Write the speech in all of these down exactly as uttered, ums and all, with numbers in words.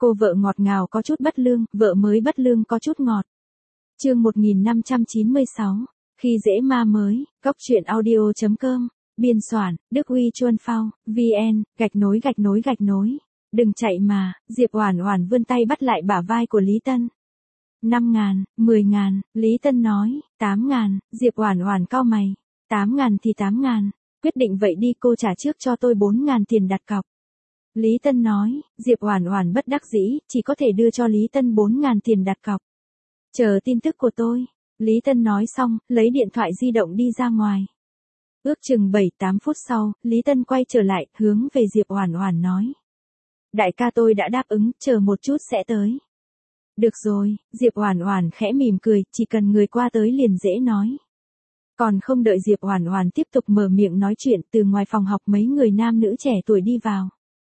Cô vợ ngọt ngào có chút bất lương, vợ mới bất lương có chút ngọt. Chương một nghìn năm trăm chín mươi sáu, khi dễ ma mới, góc truyện audio chấm com, biên soạn, Đức Huy Chuân Phao, vn, gạch nối gạch nối gạch nối. Đừng chạy mà, Diệp Oản Oản vươn tay bắt lại bả vai của Lý Tân. Năm ngàn, mười ngàn, Lý Tân nói, tám ngàn, Diệp Oản Oản cau mày. Tám ngàn thì tám ngàn, quyết định vậy đi cô trả trước cho tôi bốn ngàn tiền đặt cọc. Lý Tân nói, Diệp Oản Oản bất đắc dĩ, chỉ có thể đưa cho Lý Tân bốn ngàn tiền đặt cọc. Chờ tin tức của tôi. Lý Tân nói xong, lấy điện thoại di động đi ra ngoài. Ước chừng bảy tám phút sau, Lý Tân quay trở lại, hướng về Diệp Oản Oản nói. Đại ca tôi đã đáp ứng, chờ một chút sẽ tới. Được rồi, Diệp Oản Oản khẽ mỉm cười, chỉ cần người qua tới liền dễ nói. Còn không đợi Diệp Oản Oản tiếp tục mở miệng nói chuyện, từ ngoài phòng học mấy người nam nữ trẻ tuổi đi vào.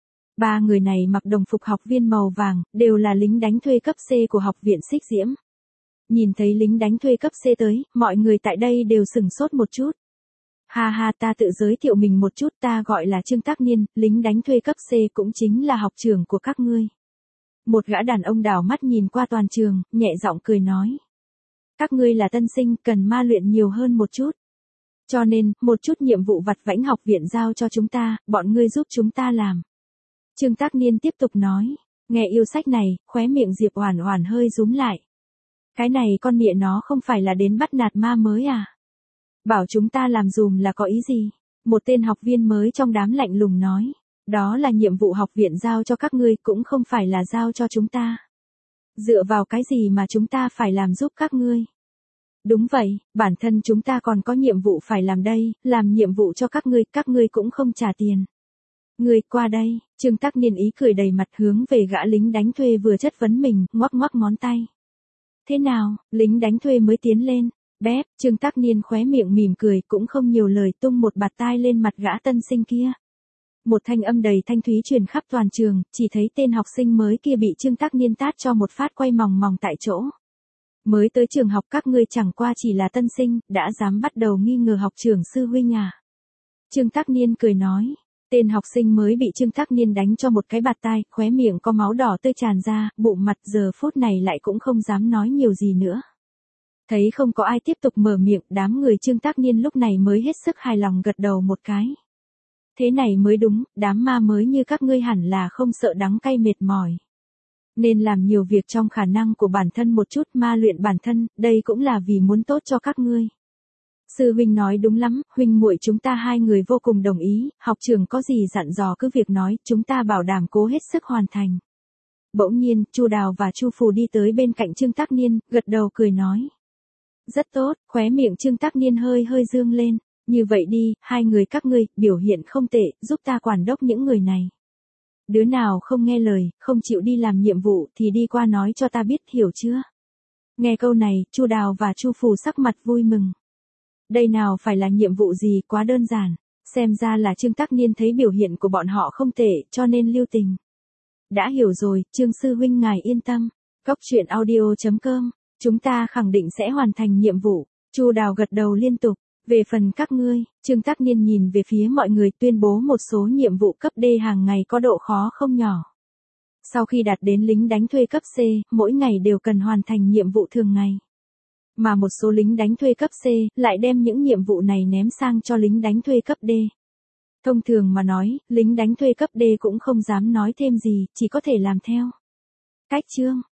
Ba người này mặc đồng phục học viên màu vàng, đều là lính đánh thuê cấp C của học viện Xích Diễm. Nhìn thấy lính đánh thuê cấp C tới, mọi người tại đây đều sửng sốt một chút. Ha ha, ta tự giới thiệu mình một chút, ta gọi là Trương Tắc Niên, lính đánh thuê cấp C cũng chính là học trưởng của các ngươi. Một gã đàn ông đảo mắt nhìn qua toàn trường, nhẹ giọng cười nói. Các ngươi là tân sinh, cần ma luyện nhiều hơn một chút. Cho nên, một chút nhiệm vụ vặt vãnh học viện giao cho chúng ta, bọn ngươi giúp chúng ta làm. Trương Tắc Niên tiếp tục nói, nghe yêu sách này, khóe miệng Diệp Oản Oản hơi rúm lại. Cái này con mẹ nó không phải là đến bắt nạt ma mới à? Bảo chúng ta làm dùm là có ý gì? Một tên học viên mới trong đám lạnh lùng nói, đó là nhiệm vụ học viện giao cho các ngươi, cũng không phải là giao cho chúng ta. Dựa vào cái gì mà chúng ta phải làm giúp các ngươi? Đúng vậy, bản thân chúng ta còn có nhiệm vụ phải làm đây, làm nhiệm vụ cho các ngươi, các ngươi cũng không trả tiền. Ngươi qua đây, Trương Tắc Niên ý cười đầy mặt hướng về gã lính đánh thuê vừa chất vấn mình, ngoắc ngoắc ngón tay. Thế nào, lính đánh thuê mới tiến lên, bép, Trương Tắc Niên khóe miệng mỉm cười cũng không nhiều lời tung một bạt tai lên mặt gã tân sinh kia. Một thanh âm đầy thanh thúy truyền khắp toàn trường, chỉ thấy tên học sinh mới kia bị Trương Tắc Niên tát cho một phát quay mòng mòng tại chỗ. Mới tới trường học các ngươi chẳng qua chỉ là tân sinh, đã dám bắt đầu nghi ngờ học trưởng sư huynh à. Trương Tắc Niên cười nói. Tên học sinh mới bị Trương Tắc Niên đánh cho một cái bạt tai, khóe miệng có máu đỏ tươi tràn ra, bụng mặt giờ phút này lại cũng không dám nói nhiều gì nữa. Thấy không có ai tiếp tục mở miệng, đám người Trương Tắc Niên lúc này mới hết sức hài lòng gật đầu một cái. Thế này mới đúng, đám ma mới như các ngươi hẳn là không sợ đắng cay mệt mỏi. Nên làm nhiều việc trong khả năng của bản thân một chút, ma luyện bản thân, đây cũng là vì muốn tốt cho các ngươi. Sư huynh nói đúng lắm, huynh muội chúng ta hai người vô cùng đồng ý, học trưởng có gì dặn dò cứ việc nói, chúng ta bảo đảm cố hết sức hoàn thành. Bỗng nhiên, Chu Đào và Chu Phù đi tới bên cạnh Trương Tắc Niên, gật đầu cười nói. Rất tốt, khóe miệng Trương Tắc Niên hơi hơi dương lên, như vậy đi, hai người các ngươi, biểu hiện không tệ, giúp ta quản đốc những người này. Đứa nào không nghe lời, không chịu đi làm nhiệm vụ thì đi qua nói cho ta biết, hiểu chưa? Nghe câu này, Chu Đào và Chu Phù sắc mặt vui mừng. Đây nào phải là nhiệm vụ gì, quá đơn giản, xem ra là Trương Tắc Niên thấy biểu hiện của bọn họ không tệ, cho nên lưu tình. Đã hiểu rồi, Trương sư huynh ngài yên tâm, góc truyện audio chấm com, chúng ta khẳng định sẽ hoàn thành nhiệm vụ. Chu Đào gật đầu liên tục, về phần các ngươi, Trương Tắc Niên nhìn về phía mọi người tuyên bố một số nhiệm vụ cấp D hàng ngày có độ khó không nhỏ. Sau khi đạt đến lính đánh thuê cấp C, mỗi ngày đều cần hoàn thành nhiệm vụ thường ngày. Mà một số lính đánh thuê cấp C lại đem những nhiệm vụ này ném sang cho lính đánh thuê cấp D. Thông thường mà nói, lính đánh thuê cấp D cũng không dám nói thêm gì, chỉ có thể làm theo. Cách chương,